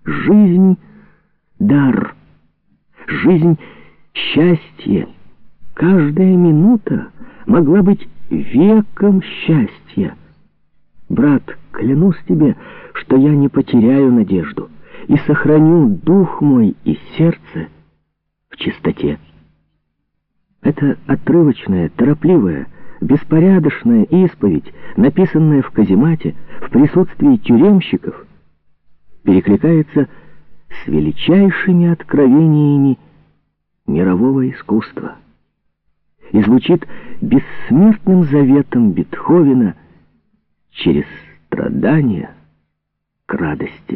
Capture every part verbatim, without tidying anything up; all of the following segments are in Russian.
Жизнь — дар, жизнь — счастье. Каждая минута могла быть веком счастья. Брат, клянусь тебе, что я не потеряю надежду и сохраню дух мой и сердце в чистоте. Это отрывочная, торопливая, беспорядочная исповедь, написанная в каземате в присутствии тюремщиков, перекликается с величайшими откровениями мирового искусства и звучит бессмертным заветом Бетховена через страдания к радости.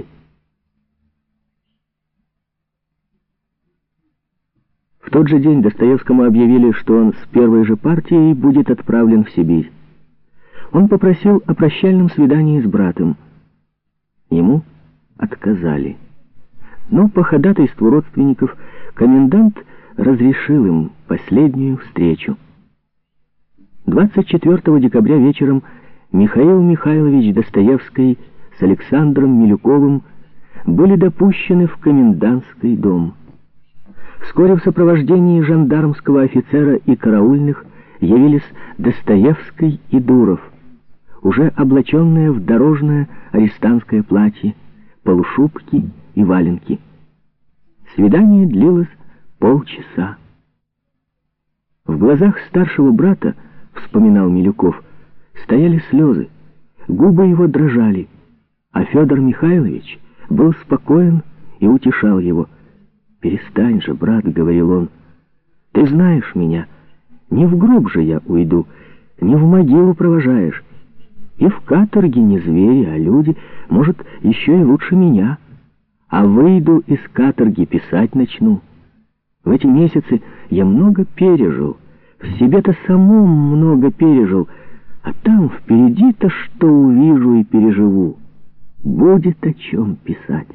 В тот же день Достоевскому объявили, что он с первой же партией будет отправлен в Сибирь. Он попросил о прощальном свидании с братом. Ему отказали. Но по ходатайству родственников комендант разрешил им последнюю встречу. двадцать четвёртого декабря вечером Михаил Михайлович Достоевский с Александром Милюковым были допущены в комендантский дом. Вскоре в сопровождении жандармского офицера и караульных явились Достоевский и Дуров, уже облаченные в дорожное арестантское платье, полушубки и валенки. Свидание длилось полчаса. В глазах старшего брата, вспоминал Милюков, стояли слезы, губы его дрожали, а Федор Михайлович был спокоен и утешал его. «Перестань же, брат», — говорил он, — «ты знаешь меня, не в гроб же я уйду, не в могилу провожаешь, и в каторге не звери, а люди, может, еще и лучше меня, а выйду из каторги, писать начну. В эти месяцы я много пережил, в себе-то самом много пережил, а там впереди-то что увижу и переживу, будет о чем писать».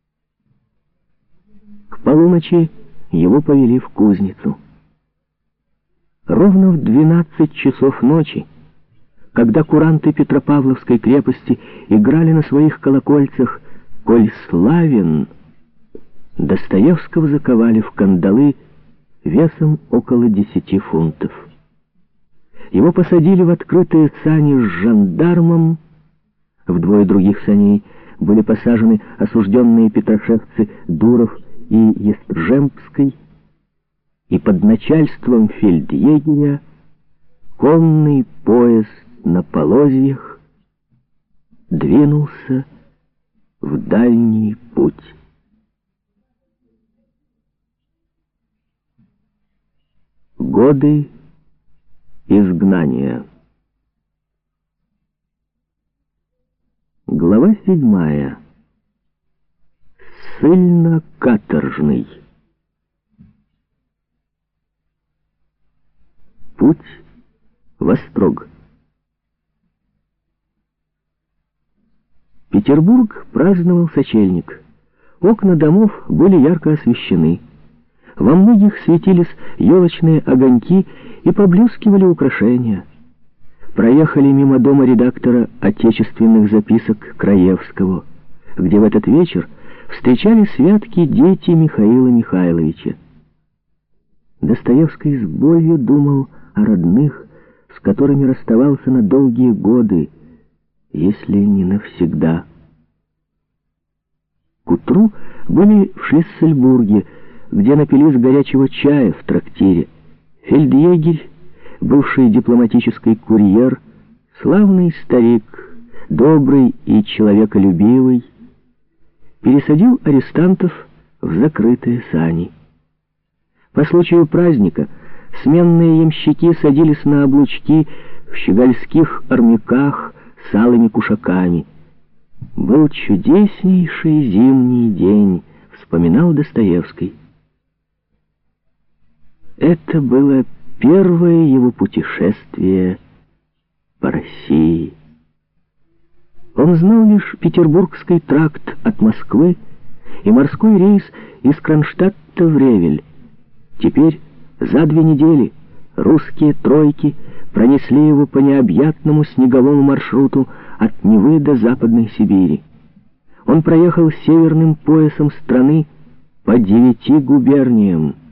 К полуночи его повели в кузницу. Ровно в двенадцать часов ночи, когда куранты Петропавловской крепости играли на своих колокольцах «Коль славен», Достоевского заковали в кандалы весом около десяти фунтов. Его посадили в открытые сани с жандармом. В двое других саней были посажены осужденные петрошевцы Дуров и Естржемский, и под начальством фельдъегеря конный поезд на полозьях двинулся в дальний путь. Годы изгнания. Глава седьмая. Ссыльно-каторжный. Путь в Острог. Петербург праздновал сочельник. Окна домов были ярко освещены. Во многих светились елочные огоньки и поблескивали украшения. Проехали мимо дома редактора отечественных записок Краевского, где в этот вечер встречали святки дети Михаила Михайловича. Достоевский с болью думал о родных, с которыми расставался на долгие годы, если не навсегда. К утру были в Шлиссельбурге, где напились горячего чая в трактире. Фельдъегерь, бывший дипломатический курьер, славный старик, добрый и человеколюбивый, пересадил арестантов в закрытые сани. По случаю праздника сменные ямщики садились на облучки в щегольских армяках с алыми кушаками. «Был чудеснейший зимний день», — вспоминал Достоевский. Это было первое его путешествие по России. Он знал лишь Петербургский тракт от Москвы и морской рейс из Кронштадта в Ревель. Теперь за две недели русские тройки пронесли его по необъятному снеговому маршруту от Невы до Западной Сибири. Он проехал северным поясом страны по девяти губерниям.